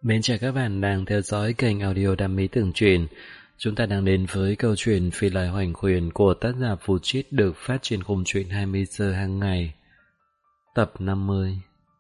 Mến chào các bạn đang theo dõi kênh audio Đam Mỹ Tưởng Truyện. Chúng ta đang đến với câu chuyện Phi Lai Hoành Huyền của tác giả Phù Chít được phát trên khung chuyện 20 giờ hàng ngày. Tập 50.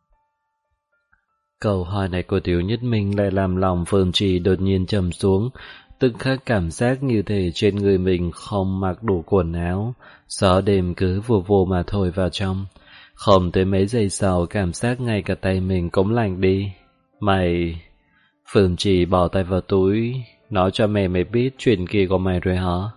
Câu hỏi này của Tiểu Nhất Minh lại làm lòng Phương Trì đột nhiên trầm xuống, tức khắc cảm giác như thể trên người mình không mặc đủ quần áo, gió đêm cứ vù vù mà thổi vào trong. Không tới mấy giây sau cảm giác ngay cả tay mình cũng lạnh đi. Mày... Phương Trì bỏ tay vào túi, nói cho mày biết chuyện kia của mày rồi hả?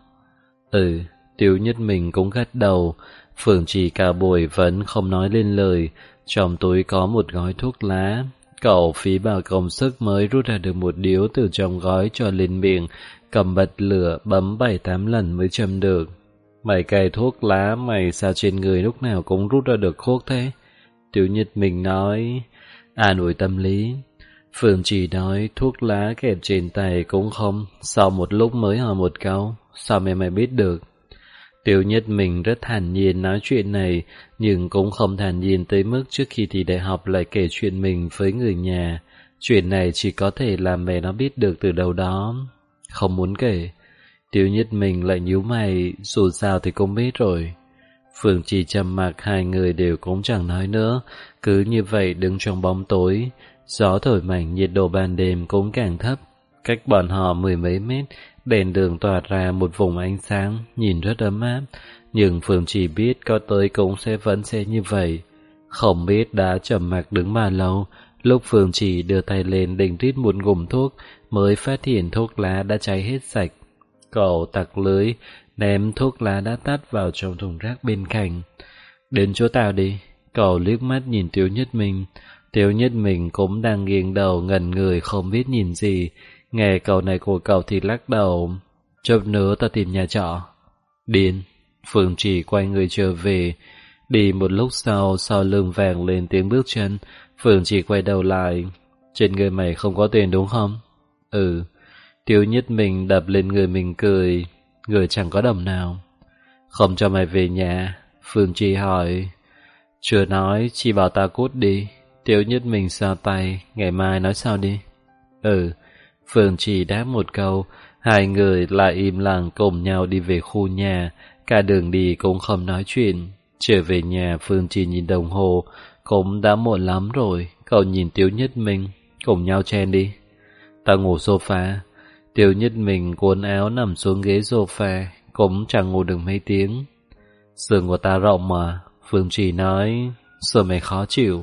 Ừ, Tiểu Nhất Minh cũng gật đầu. Phương Trì cả buổi vẫn không nói lên lời. Trong túi có một gói thuốc lá. Cậu phí bao công sức mới rút ra được một điếu từ trong gói cho lên miệng, cầm bật lửa bấm 7-8 lần mới châm được. Mày cày thuốc lá mày sao trên người lúc nào cũng rút ra được thuốc thế? Tiểu Nhất Minh nói, an ủi tâm lý. Phương Trì nói thuốc lá kẹp trên tay cũng không, sau một lúc mới hỏi một câu, sao mày biết được? Tiểu Nhất Minh rất thản nhiên nói chuyện này, nhưng cũng không thản nhiên tới mức trước khi thi đại học lại kể chuyện mình với người nhà. Chuyện này chỉ có thể làm mẹ nó biết được từ đâu đó. Không muốn kể. Tiểu Nhất Minh lại nhíu mày, dù sao thì cũng biết rồi. Phương Trì trầm mặc, hai người đều cũng chẳng nói nữa, cứ như vậy đứng trong bóng tối. Gió thổi mạnh, nhiệt độ ban đêm cũng càng thấp. Cách bọn họ 10 mấy mét, đèn đường tỏa ra một vùng ánh sáng, nhìn rất ấm áp. Nhưng Phương Trì biết có tới cũng vẫn sẽ như vậy. Không biết đã trầm mặc đứng bao lâu, lúc Phương Trì đưa tay lên định rít một ngụm thuốc, mới phát hiện thuốc lá đã cháy hết sạch. Cậu tặc lưới, ném thuốc lá đã tắt vào trong thùng rác bên cạnh. Đến chỗ tao đi. Cậu liếc mắt nhìn Tiểu Nhất Minh. Tiểu Nhất Minh cũng đang nghiêng đầu ngẩn người không biết nhìn gì. Nghe câu này của cậu thì lắc đầu. Chốc nữa ta tìm nhà trọ. Điên. Phương Trì quay người trở về. Đi một lúc sau lưng vàng lên tiếng bước chân. Phương Trì quay đầu lại. Trên người mày không có tiền đúng không? Ừ. Tiểu Nhất Minh đập lên người mình cười. Người chẳng có đồng nào. Không cho mày về nhà? Phương Trì hỏi. Chưa nói, chỉ bảo ta cút đi. Tiểu Nhất Minh xoa tay, ngày mai nói sao đi? Ừ, Phương Trì đáp một câu, hai người lại im lặng cùng nhau đi về khu nhà, cả đường đi cũng không nói chuyện. Trở về nhà, Phương Trì nhìn đồng hồ, cũng đã muộn lắm rồi, cậu nhìn Tiểu Nhất Minh, cùng nhau chen đi. Ta ngủ sofa. Tiểu Nhất Minh cuốn áo nằm xuống ghế sofa, cũng chẳng ngủ được mấy tiếng. Giường của ta rộng mà, Phương Trì nói, sợ mày khó chịu.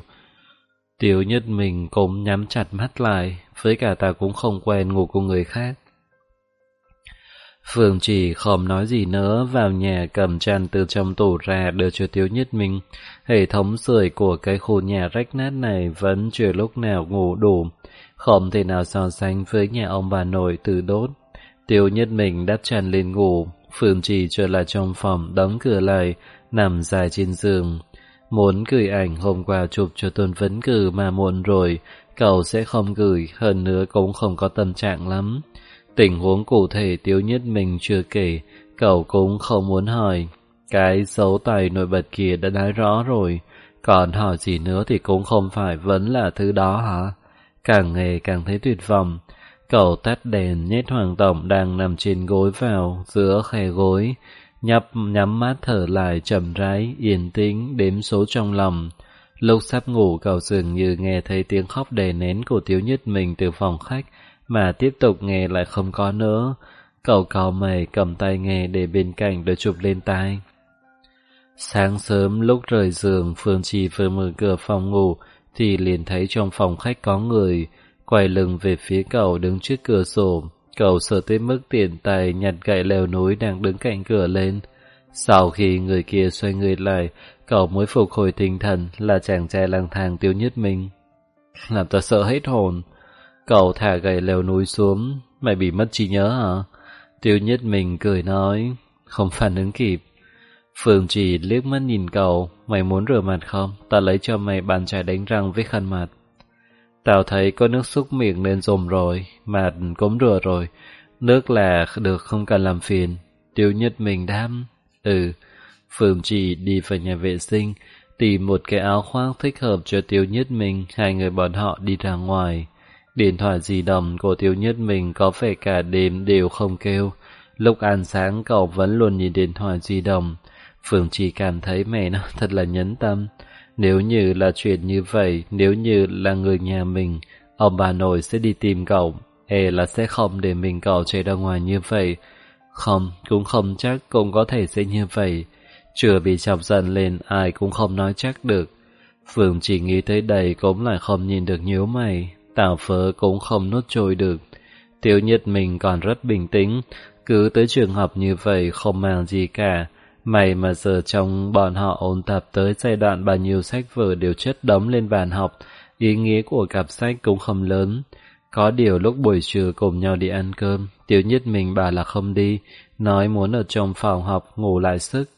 Tiểu Nhất Minh cũng nhắm chặt mắt lại, với cả ta cũng không quen ngủ cùng người khác. Phương Trì không nói gì nữa, vào nhà cầm chăn từ trong tủ ra đưa cho Tiểu Nhất Minh. Hệ thống sưởi của cái khu nhà rách nát này vẫn chưa lúc nào ngủ đủ, không thể nào so sánh với nhà ông bà nội từ đốt. Tiểu Nhất Minh đắp chăn lên ngủ, Phương Trì trở lại trong phòng, đóng cửa lại, nằm dài trên giường. Muốn gửi ảnh hôm qua chụp cho Tôn Vấn Cử mà muộn rồi, cậu sẽ không gửi, hơn nữa cũng không có tâm trạng lắm. Tình huống cụ thể Tiểu Nhất Minh chưa kể, cậu cũng không muốn hỏi. Cái dấu tay nổi bật kia đã nói rõ rồi, còn hỏi gì nữa thì cũng không phải vẫn là thứ đó hả? Càng nghe càng thấy tuyệt vọng. Cậu tắt đèn, nhét Hoàng Tổng đang nằm trên gối vào giữa khe gối, nhắm mắt thở lại chậm rãi, yên tĩnh, đếm số trong lòng. Lúc sắp ngủ, cậu dường như nghe thấy tiếng khóc đè nén của Tiểu Nhất Minh từ phòng khách, mà tiếp tục nghe lại không có nữa. Cậu cau mày cầm tai nghe để bên cạnh để chụp lên tai. Sáng sớm lúc rời giường, Phương Trì vừa mở cửa phòng ngủ thì liền thấy trong phòng khách có người, quay lưng về phía cậu đứng trước cửa sổ. Cậu sợ tới mức tiện tay nhặt gậy leo núi đang đứng cạnh cửa lên. Sau khi người kia xoay người lại, cậu mới phục hồi tinh thần là chàng trai lang thang Tiểu Nhất Minh. Làm ta sợ hết hồn. Cậu thả gậy leo núi xuống. Mày bị mất trí nhớ hả? Tiểu Nhất Minh cười nói. Không phản ứng kịp. Phương Trì liếc mắt nhìn cậu. Mày muốn rửa mặt không? Ta lấy cho mày bàn chải đánh răng với khăn mặt. Tao thấy có nước súc miệng nên dùng rồi, mặt cũng rửa rồi. Nước là được, không cần làm phiền. Tiểu Nhất Minh đáp. Ừ. Phương Trì đi vào nhà vệ sinh, tìm một cái áo khoác thích hợp cho Tiểu Nhất Minh. Hai người bọn họ đi ra ngoài. Điện thoại di động của Tiêu Nhất Mình có vẻ cả đêm đều không kêu. Lúc ăn sáng cậu vẫn luôn nhìn điện thoại di động. Phương chỉ cảm thấy mẹ nó thật là nhẫn tâm. Nếu như là chuyện như vậy, nếu như là người nhà mình, ông bà nội sẽ đi tìm cậu, là sẽ không để mình cậu chạy ra ngoài như vậy. Không, cũng không chắc, cũng có thể sẽ như vậy. Chưa bị chọc giận lên, ai cũng không nói chắc được. Phương chỉ nghĩ tới đây cũng lại không nhìn được nhíu mày. Tào phớ cũng không nuốt trôi được. Tiêu Nhất mình còn rất bình tĩnh, cứ tới trường học như vậy không mang gì cả. May mà giờ trong bọn họ ôn tập tới giai đoạn bao nhiêu sách vở đều chất đống lên bàn học, ý nghĩa của cặp sách cũng không lớn. Có điều lúc buổi trưa cùng nhau đi ăn cơm, Tiêu Nhất mình bảo là không đi, nói muốn ở trong phòng học ngủ lại sức.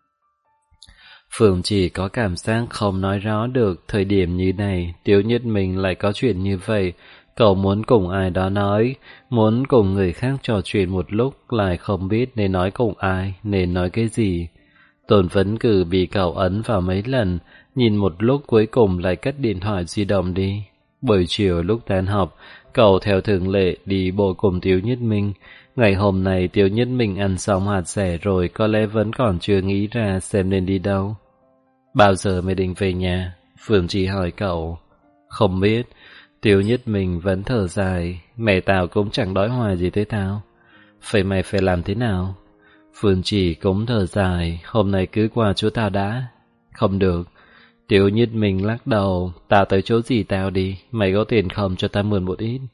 Phương chỉ có cảm giác không nói rõ được, thời điểm như này, Tiêu Nhất mình lại có chuyện như vậy. Cậu muốn cùng ai đó nói, muốn cùng người khác trò chuyện một lúc, lại không biết nên nói cùng ai, nên nói cái gì. Tôn Vấn Cử bị cậu ấn vào mấy lần, nhìn một lúc cuối cùng lại cất điện thoại di động đi. Buổi chiều lúc tan học, cậu theo thường lệ đi bộ cùng Tiêu Nhất Minh. Ngày hôm nay Tiêu Nhất Minh ăn xong hạt dẻ rồi, có lẽ vẫn còn chưa nghĩ ra xem nên đi đâu. Bao giờ mới định về nhà? Phương Chi hỏi cậu. Không biết. Tiêu Nhất Minh vẫn thở dài. Mẹ tao cũng chẳng đói hoài gì tới tao. Mày phải làm thế nào? Phương Chỉ cũng thở dài. Hôm nay cứ qua chỗ tao đã. Không được. Tiêu Nhất Minh lắc đầu. Tao tới chỗ gì tao đi. Mày có tiền không cho tao mượn một ít?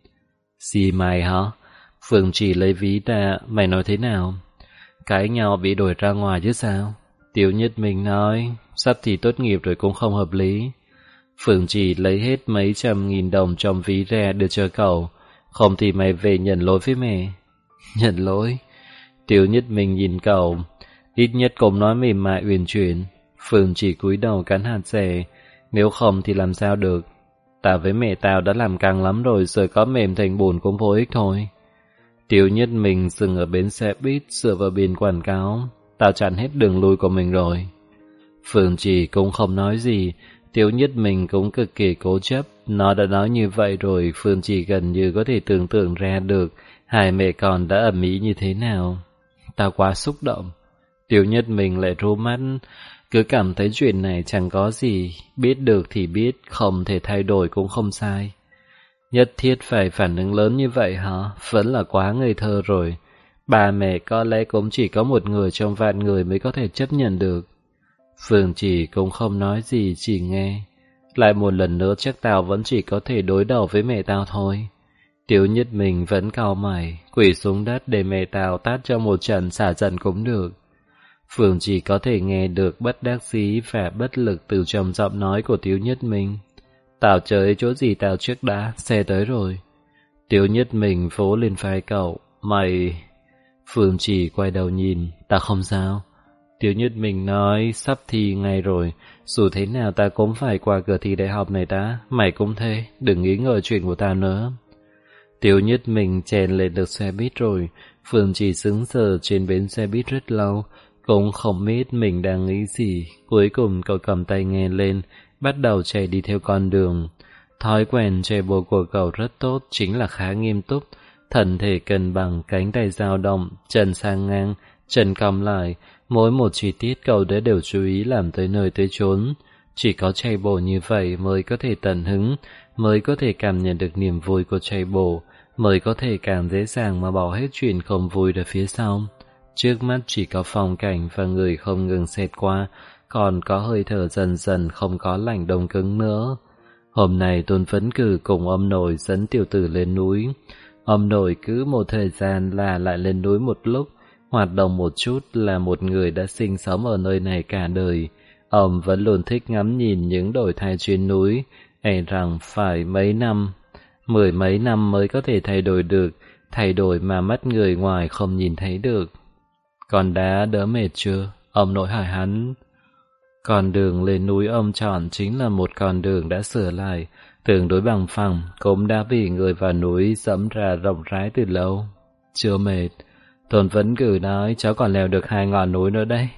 Gì mày hả? Phương Chỉ lấy ví ra. Mày nói thế nào? Cãi nhau bị đuổi ra ngoài chứ sao? Tiêu Nhất Minh nói. Sắp thì tốt nghiệp rồi cũng không hợp lý. Phương Chỉ lấy hết mấy trăm nghìn đồng trong ví ra đưa cho cậu. Không thì mày về nhận lỗi với mẹ. Nhận lỗi? Tiêu Nhất Minh nhìn cậu. Ít nhất cũng nói mềm mại uyển chuyển. Phương Chỉ cúi đầu cắn hạt dẻ. Nếu không thì làm sao được? Tao với mẹ tao đã làm căng lắm rồi, giờ có mềm thành bùn cũng vô ích thôi. Tiêu Nhất Minh dừng ở bến xe buýt, dựa vào biển quảng cáo. Tao chặn hết đường lui của mình rồi. Phương Chỉ cũng không nói gì. Tiêu Nhất Minh cũng cực kỳ cố chấp. Nó đã nói như vậy rồi, Phương Chỉ gần như có thể tưởng tượng ra được hai mẹ con đã ầm ĩ như thế nào. Tao quá xúc động. Tiêu Nhất Minh lại rú mắt, cứ cảm thấy chuyện này chẳng có gì, biết được thì biết, không thể thay đổi cũng không sai. Nhất thiết phải phản ứng lớn như vậy hả? Vẫn là quá ngây thơ rồi. Ba mẹ có lẽ cũng chỉ có một người trong vạn người mới có thể chấp nhận được. Phương Chỉ cũng không nói gì, chỉ nghe. Lại một lần nữa chắc tao vẫn chỉ có thể đối đầu với mẹ tao thôi. Tiêu Nhất Minh vẫn cau mày, quỳ xuống đất để mẹ tao tát cho một trận xả giận cũng được. Phương Chỉ có thể nghe được bất đắc dĩ và bất lực từ trong giọng nói của Tiêu Nhất Minh. Tao chơi chỗ gì tao trước đã, xe tới rồi. Tiêu Nhất Minh vỗ lên vai cậu. Mày... Phương Chỉ quay đầu nhìn. Tao không sao. Tiêu Nhất Minh nói sắp thi ngay rồi, dù thế nào ta cũng phải qua cửa thi đại học này đã. Mày cũng thế, đừng nghĩ ngợi chuyện của tao nữa. Tiêu Nhất Minh chèn lên được xe buýt rồi. Phương Chỉ sững sờ trên bến xe buýt rất lâu, cũng không biết mình đang nghĩ gì. Cuối cùng cậu cầm tay nghe lên, bắt đầu chạy đi theo con đường. Thói quen chạy bộ của cậu rất tốt, chính là khá nghiêm túc. Thân thể cân bằng, cánh tay dao động, chân sang ngang, chân cong lại. Mỗi một chi tiết cậu đã đều chú ý làm tới nơi tới chốn. Chỉ có chạy bộ như vậy mới có thể tận hứng, mới có thể cảm nhận được niềm vui của chạy bộ, mới có thể càng dễ dàng mà bỏ hết chuyện không vui ở phía sau. Trước mắt chỉ có phong cảnh và người không ngừng xẹt qua, còn có hơi thở dần dần không có lạnh đông cứng nữa. Hôm nay Tôn Vấn Cử cùng ông nội dẫn tiểu tử lên núi. Ông nội cứ một thời gian là lại lên núi một lúc, hoạt động một chút là một người đã sinh sống ở nơi này cả đời. Ông vẫn luôn thích ngắm nhìn những đổi thay trên núi, rằng phải mấy năm, 10 mấy năm mới có thể thay đổi được, thay đổi mà mắt người ngoài không nhìn thấy được. Con đã đỡ mệt chưa? Ông nội hỏi hắn. Con đường lên núi ông chọn chính là một con đường đã sửa lại, tương đối bằng phẳng, cũng đã bị người vào núi dẫm ra rộng rãi từ lâu. Chưa mệt. Tôn Vấn Cử nói cháu còn leo được 2 ngọn núi nữa đấy.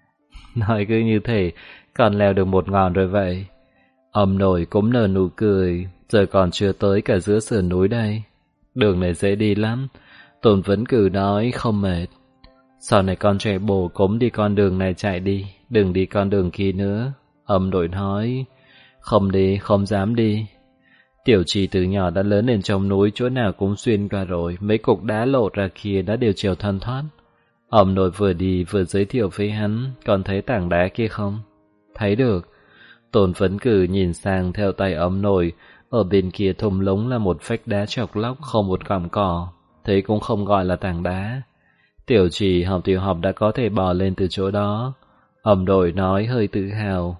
Nói cứ như thế, còn leo được 1 ngọn rồi vậy. Ông nội cũng nở nụ cười. giờ còn chưa tới cả giữa sườn núi đây. Đường này dễ đi lắm. Tôn Vấn Cử nói không mệt. Sau này con chạy bộ cũng đi con đường này chạy đi, đừng đi con đường kia nữa. Ông nội nói, không đi, không dám đi. Tiểu Trì từ nhỏ đã lớn lên trong núi, chỗ nào cũng xuyên qua rồi, mấy cục đá lộ ra kia đã đều chiều thoăn thoát. Ông nội vừa đi vừa giới thiệu với hắn, còn thấy tảng đá kia không? Thấy được. Tôn Vấn Cử nhìn sang theo tay ông nội, ở bên kia thung lũng là một vách đá chọc lóc không một cọng cỏ, thế cũng không gọi là tảng đá. Tiểu Trì học tiểu học đã có thể bò lên từ chỗ đó. Ông nội nói hơi tự hào.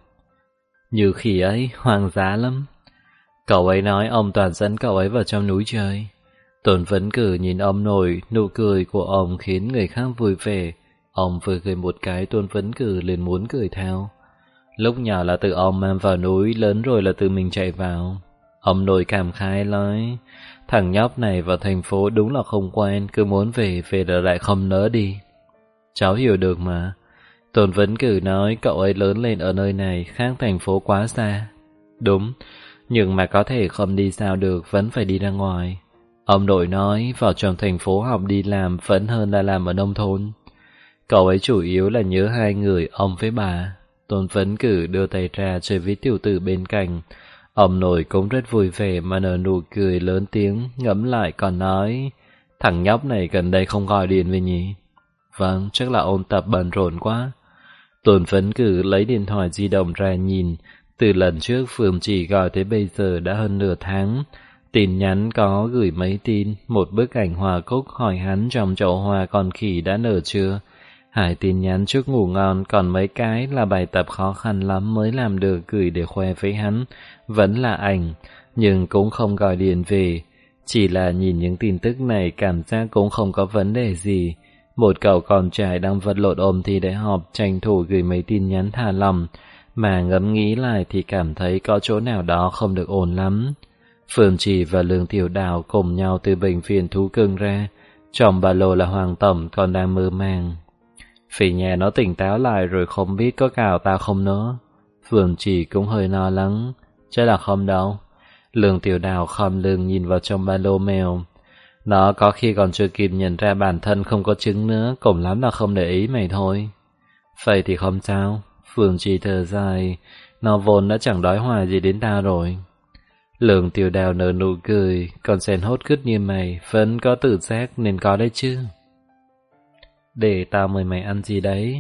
Như khi ấy, hoang dã lắm. Cậu ấy nói ông toàn dẫn cậu ấy vào trong núi chơi. Tôn Vấn Cử nhìn ông nội, nụ cười của ông khiến người khác vui vẻ. Ông vừa cười một cái, Tôn Vấn Cử liền muốn cười theo. Lúc nhỏ là tự ông mang vào núi, lớn rồi là tự mình chạy vào. Ông nội cảm khái nói, thằng nhóc này vào thành phố đúng là không quen, cứ muốn về là lại không nỡ đi. Cháu hiểu được mà. Tôn Vấn Cử nói cậu ấy lớn lên ở nơi này, khác thành phố quá xa. Đúng, nhưng mà có thể không đi sao được, vẫn phải đi ra ngoài. Ông nội nói vào trong thành phố học đi làm vẫn hơn là làm ở nông thôn. Cậu ấy chủ yếu là nhớ hai người, ông với bà. Tôn Vấn Cử đưa tay ra chơi với tiểu tử bên cạnh. Ông nội cũng rất vui vẻ mà nở nụ cười lớn tiếng, ngẫm lại còn nói, thằng nhóc này gần đây không gọi điện về nhỉ? Vâng, chắc là ôn tập bận rộn quá. Tôn Vấn Cử lấy điện thoại di động ra nhìn, từ lần trước Phương Chỉ gọi tới bây giờ đã hơn nửa tháng. Tin nhắn có gửi mấy tin, một bức ảnh hoa cúc hỏi hắn trong chậu hoa con khỉ đã nở chưa. Hai tin nhắn chúc ngủ ngon, còn mấy cái là bài tập khó khăn lắm mới làm được gửi để khoe với hắn. Vẫn là ảnh, nhưng cũng không gọi điện về. Chỉ là nhìn những tin tức này cảm giác cũng không có vấn đề gì. Một cậu con trai đang vật lộn ôm thi đại học tranh thủ gửi mấy tin nhắn thả lỏng, mà ngẫm nghĩ lại thì cảm thấy có chỗ nào đó không được ổn lắm. Phương Trì và Lương Tiểu Đào cùng nhau từ bệnh viện thú cưng ra, trong ba lô là Hoàng Tổng còn đang mơ màng. Phỉ nhà nó tỉnh táo lại rồi không biết có cào tao không nữa. Phương Trì cũng hơi lo lắng, chắc là không đâu. Lương Tiểu Đào khom lưng nhìn vào trong ba lô mèo. Nó có khi còn chưa kịp nhận ra bản thân không có trứng nữa, cùng lắm là không để ý mày thôi. Vậy thì không sao. Phương Trì thở dài, nó vốn đã chẳng đói hoài gì đến ta rồi. Lương Tiểu Đào nở nụ cười, còn sen hốt cứt như mày vẫn có tự giác nên có đấy chứ. Để tao mời mày ăn gì đấy.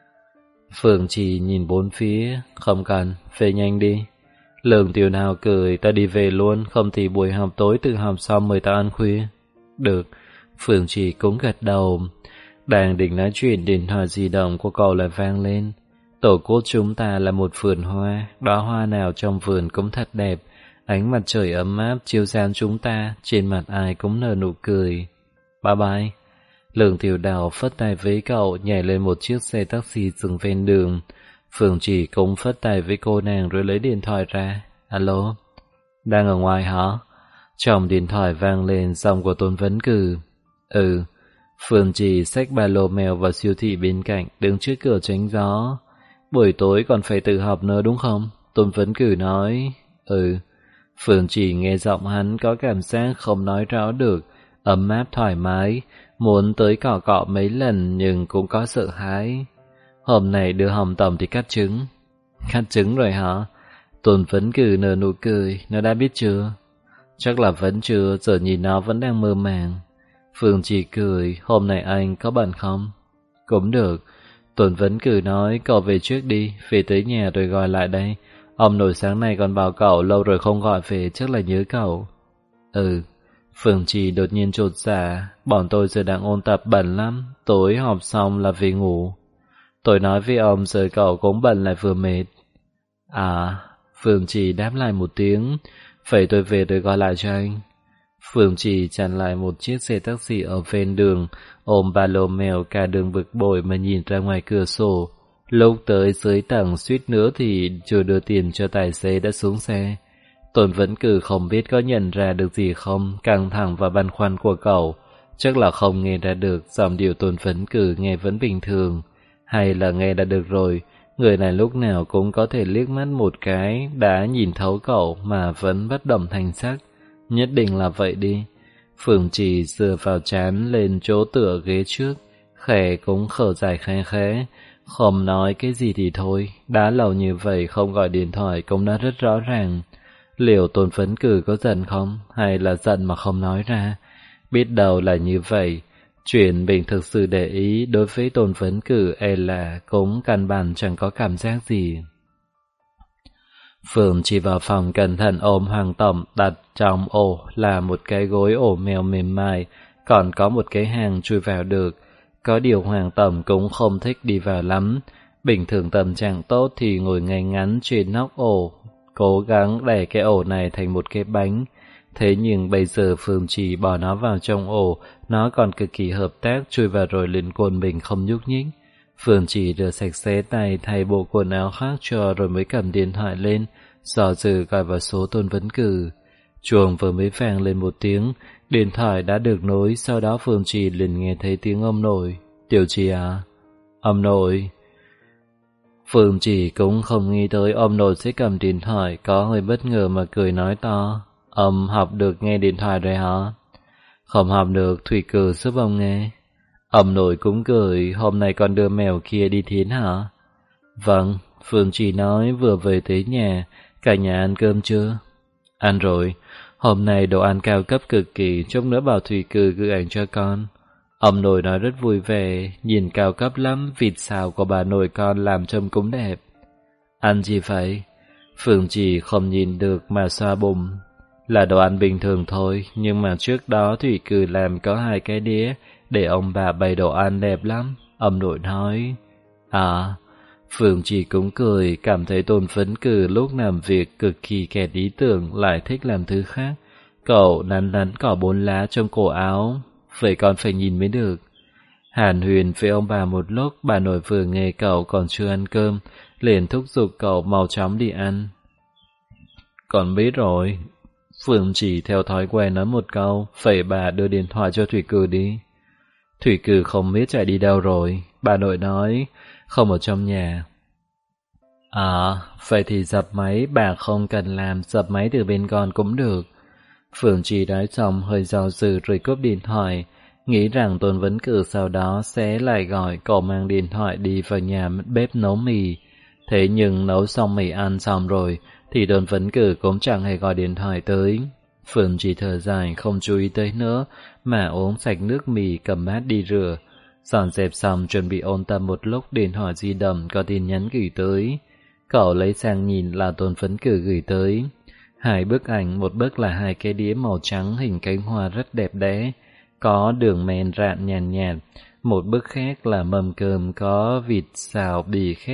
Phương Trì nhìn bốn phía, không cần, về nhanh đi. Lương Tiểu Đào cười, tao đi về luôn, không thì buổi học tối tự học xong mời tao ăn khuya. Được, Phương Trì cũng gật đầu. Đang định nói chuyện, điện thoại di động của cậu lại vang lên. Tổ cốt chúng ta là một vườn hoa, đóa hoa nào trong vườn cũng thật đẹp. Ánh mặt trời ấm áp chiếu sáng chúng ta, trên mặt ai cũng nở nụ cười. Bye bye. Lương Tiểu Đào phất tay với cậu, nhảy lên một chiếc xe taxi dừng ven đường. Phương Chỉ cũng phất tay với cô nàng rồi lấy điện thoại ra. Alo, đang ở ngoài hả? Trong điện thoại vang lên giọng của Tôn Vấn Cử. Ừ. Phương Chỉ xách ba lô mèo vào siêu thị bên cạnh, đứng trước cửa tránh gió. Buổi tối còn phải tự học nữa đúng không? Tôn Vấn Cử nói. Ừ. Phương Chỉ nghe giọng hắn có cảm giác không nói rõ được, ấm áp thoải mái, muốn tới cọ cọ mấy lần nhưng cũng có sợ hãi. Hôm nay đưa Hồng Tổng thì cắt trứng. Cắt trứng rồi hả? Tôn Vấn Cử nở nụ cười, nó đã biết chưa? Chắc là vẫn chưa, giờ nhìn nó vẫn đang mơ màng. Phương Chỉ cười, hôm nay anh có bận không? Cũng được. Tôn Vấn Cử nói, cậu về trước đi, về tới nhà rồi gọi lại đây. Ông nội sáng nay còn bảo cậu lâu rồi không gọi về, chắc là nhớ cậu. Ừ. Phương Chỉ đột nhiên chột dạ, bọn tôi giờ đang ôn tập bận lắm, tối học xong là về ngủ. Tôi nói với ông giờ cậu cũng bận lại vừa mệt. À, Phương Chỉ đáp lại một tiếng, vậy tôi về rồi gọi lại cho anh. Phương Chỉ chặn lại một chiếc xe taxi ở ven đường, ôm ba lô mèo cả đường bực bội mà nhìn ra ngoài cửa sổ. Lúc tới dưới tầng suýt nữa thì chưa đưa tiền cho tài xế đã xuống xe. Tôn Vấn Cử không biết có nhận ra được gì không, căng thẳng và băn khoăn của cậu. Chắc là không nghe ra được, giọng điệu Tôn Vấn Cử nghe vẫn bình thường. Hay là nghe đã được rồi, Người này lúc nào cũng có thể liếc mắt một cái đã nhìn thấu cậu mà vẫn bất động thanh sắc. Nhất định là vậy đi. Phượng Trì dựa vào trán lên chỗ tựa ghế trước, khẽ cũng thở dài khe khẽ. Không nói cái gì thì thôi, đã lâu như vậy không gọi điện thoại cũng đã rất rõ ràng. Liệu Tôn Phấn Cử có giận không, hay là giận mà không nói ra? Biết đâu là như vậy. Chuyện mình thực sự để ý đối với Tôn Phấn Cử là cũng căn bản chẳng có cảm giác gì. Phương chỉ vào phòng cẩn thận ôm Hoàng Tổng, đặt trong ổ là một cái gối ổ mèo mềm mại, còn có một cái hang chui vào được. Có điều Hoàng Tổng cũng không thích đi vào lắm. Bình thường tâm trạng tốt thì ngồi ngay ngắn trên nóc ổ, cố gắng đẩy cái ổ này thành một cái bánh. Thế nhưng bây giờ Phương chỉ bỏ nó vào trong ổ, nó còn cực kỳ hợp tác chui vào rồi lên côn mình không nhúc nhích. Phương chỉ rửa sạch sẽ tay, thay bộ quần áo khác cho rồi mới cầm điện thoại lên, dò dự gọi vào số Tôn Vấn Cử. Chuông vừa mới vang lên một tiếng, điện thoại đã được nối, sau đó Phương Trì liền nghe thấy tiếng ông nội. Tiểu Trì à? Ông nội. Phương Trì cũng không nghĩ tới ông nội sẽ cầm điện thoại, có hơi bất ngờ mà cười nói to. Ông học được nghe điện thoại rồi hả? Không học được, Thủy Cử giúp ông nghe. Ông nội cũng cười, hôm nay con đưa mèo kia đi thiến hả? Vâng, Phương Trì nói vừa về tới nhà, cả nhà ăn cơm chưa? Ăn rồi, hôm nay đồ ăn cao cấp cực kỳ, chút nữa bảo Thủy Cử gửi ảnh cho con. Ông nội nói rất vui vẻ, nhìn cao cấp lắm, vịt xào của bà nội con làm trông cũng đẹp. Ăn gì vậy? Phương Trì không nhìn được mà xoa bụng. Là đồ ăn bình thường thôi, nhưng mà trước đó Thủy Cử làm có 2 cái đĩa, để ông bà bày đồ ăn đẹp lắm. Ông nội nói. À, Phương Trì cũng cười, cảm thấy Tôn Phấn Cử lúc làm việc cực kỳ kẹt ý tưởng, lại thích làm thứ khác. Cậu nắn nắn cỏ 4 lá trong cổ áo, vậy con phải nhìn mới được. Hàn Huyền với ông bà một lúc, bà nội vừa nghe cậu còn chưa ăn cơm, liền thúc giục cậu mau chóng đi ăn. Con biết rồi. Phương Chỉ theo thói quen nói một câu, vậy bà đưa điện thoại cho Thủy Cử đi. Thủy Cử không biết chạy đi đâu rồi, bà nội nói, không ở trong nhà. À, vậy thì dập máy, bà không cần làm, dập máy từ bên con cũng được. Phương Chỉ nói xong hơi do dự rồi cúp điện thoại, nghĩ rằng Tôn Vấn Cử sau đó sẽ lại gọi cậu mang điện thoại đi vào nhà bếp nấu mì. Thế nhưng nấu xong mì ăn xong rồi, thì Tôn Vấn Cử cũng chẳng hề gọi điện thoại tới. Phương chỉ thở dài không chú ý tới nữa, mà uống sạch nước mì cầm bát đi rửa. Dọn dẹp xong chuẩn bị ôn tập một lúc, điện thoại di động có tin nhắn gửi tới. Cậu lấy sang nhìn là Tôn Vấn Cử gửi tới. 2 bức ảnh, một bức là 2 cái đĩa màu trắng hình cánh hoa rất đẹp đẽ, có đường men rạn nhàn nhạt. Một bức khác là mâm cơm có vịt xào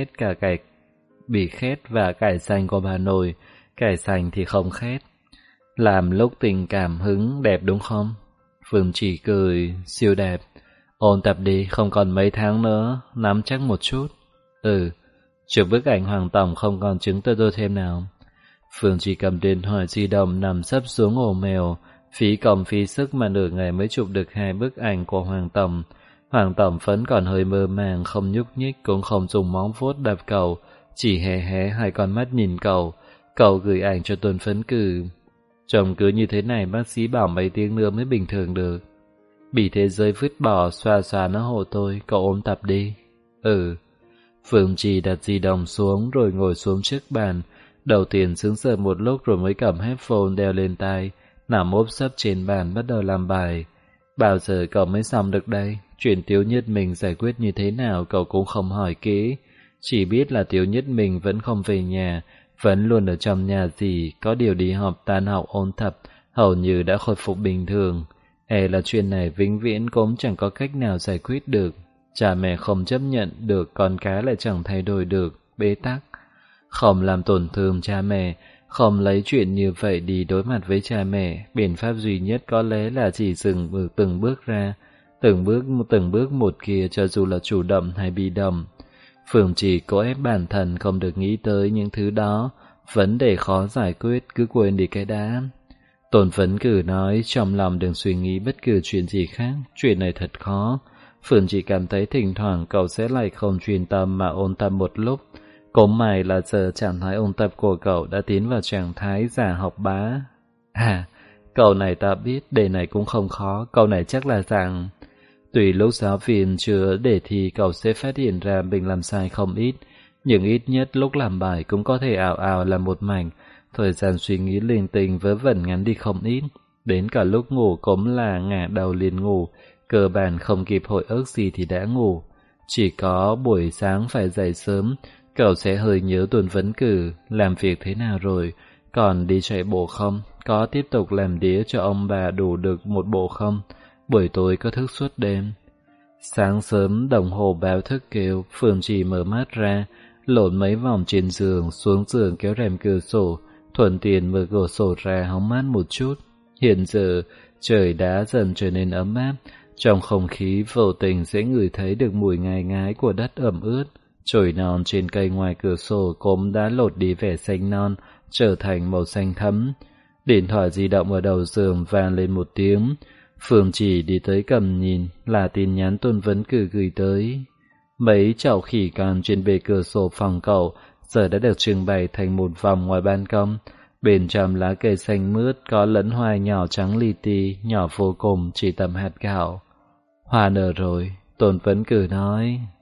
bì khét và cải xanh của bà nội, cải xanh thì không khét. Làm lúc tình cảm hứng đẹp đúng không? Phương chỉ cười, siêu đẹp. Ôn tập đi, không còn mấy tháng nữa, nắm chắc một chút. Chụp bức ảnh Hoàng Tổng không còn chứng tơ tôi thêm nào. Phương chỉ cầm điện thoại di động nằm sấp xuống ổ mèo, phí công phí sức mà nửa ngày mới chụp được 2 bức ảnh của Hoàng Tổng. Hoàng Tổng vẫn còn hơi mơ màng, không nhúc nhích, cũng không dùng móng vuốt đập cậu, chỉ hé hé 2 con mắt nhìn cậu. Cậu gửi ảnh cho Tôn Phấn Cử. Trông cứ như thế này bác sĩ bảo mấy tiếng nữa mới bình thường được. Bị thế giới vứt bỏ, xoa xoa nó hộ tôi, cậu ôm tập đi. Phương Trì đặt di động xuống rồi ngồi xuống trước bàn. Đầu tiên sững sờ một lúc rồi mới cầm headphone đeo lên tai, nằm úp sấp trên bàn bắt đầu làm bài. Bao giờ cậu mới xong được đây? Chuyện Tiếu Nhất mình giải quyết như thế nào cậu cũng không hỏi kỹ. Chỉ biết là Tiếu Nhất mình vẫn không về nhà, vẫn luôn ở trong nhà gì, có điều đi học tan học ôn tập, hầu như đã khôi phục bình thường. Là chuyện này vĩnh viễn cũng chẳng có cách nào giải quyết được. Cha mẹ không chấp nhận được, con cái lại chẳng thay đổi được, bế tắc. Không làm tổn thương cha mẹ, không lấy chuyện như vậy đi đối mặt với cha mẹ, biện pháp duy nhất có lẽ là chỉ dừng từng bước ra, từng bước một kia, cho dù là chủ động hay bị động. Phương chỉ cố ép bản thân không được nghĩ tới những thứ đó, vấn đề khó giải quyết cứ quên đi cái đã. Tôn Phấn Cử nói trong lòng đừng suy nghĩ bất cứ chuyện gì khác, chuyện này thật khó. Phương chỉ cảm thấy thỉnh thoảng cậu sẽ lại không chuyên tâm mà ôn tập một lúc. Cũng may là giờ trạng thái ôn tập của cậu đã tiến vào trạng thái giả học bá. À, câu này ta biết, đề này cũng không khó, câu này chắc là rằng tùy lúc giáo viên chưa để thì cậu sẽ phát hiện ra mình làm sai không ít, nhưng ít nhất lúc làm bài cũng có thể ào ào làm một mảnh, thời gian suy nghĩ linh tinh vớ vẩn ngắn đi không ít, đến cả lúc ngủ cũng là ngả đầu liền ngủ, cơ bản không kịp hồi ức gì thì đã ngủ. Chỉ có buổi sáng phải dậy sớm, cậu sẽ hơi nhớ tuần vấn cử, làm việc thế nào rồi, còn đi chạy bộ không, có tiếp tục làm đĩa cho ông bà đủ được một bộ không, buổi tối có thức suốt đêm. Sáng sớm đồng hồ báo thức kêu, Phương Trì mở mắt ra, lộn mấy vòng trên giường, xuống giường kéo rèm cửa sổ, thuận tiện mở cửa sổ ra hóng mát một chút. Hiện giờ, trời đã dần trở nên ấm áp, trong không khí vô tình sẽ ngửi thấy được mùi ngai ngái của đất ẩm ướt. Chồi non trên cây ngoài cửa sổ cũng đã lột đi vẻ xanh non, trở thành màu xanh thẫm. Điện thoại di động ở đầu giường vang lên một tiếng. Phương Chỉ đi tới cầm nhìn, là tin nhắn Tôn Vấn Cử gửi tới. Mấy chậu khỉ con trên bề cửa sổ phòng cậu giờ đã được trưng bày thành một vòng ngoài ban công. Bên trong lá cây xanh mướt có lẫn hoa nhỏ trắng li ti, nhỏ vô cùng, chỉ tầm hạt gạo. Hoa nở rồi, Tôn Vấn Cử nói.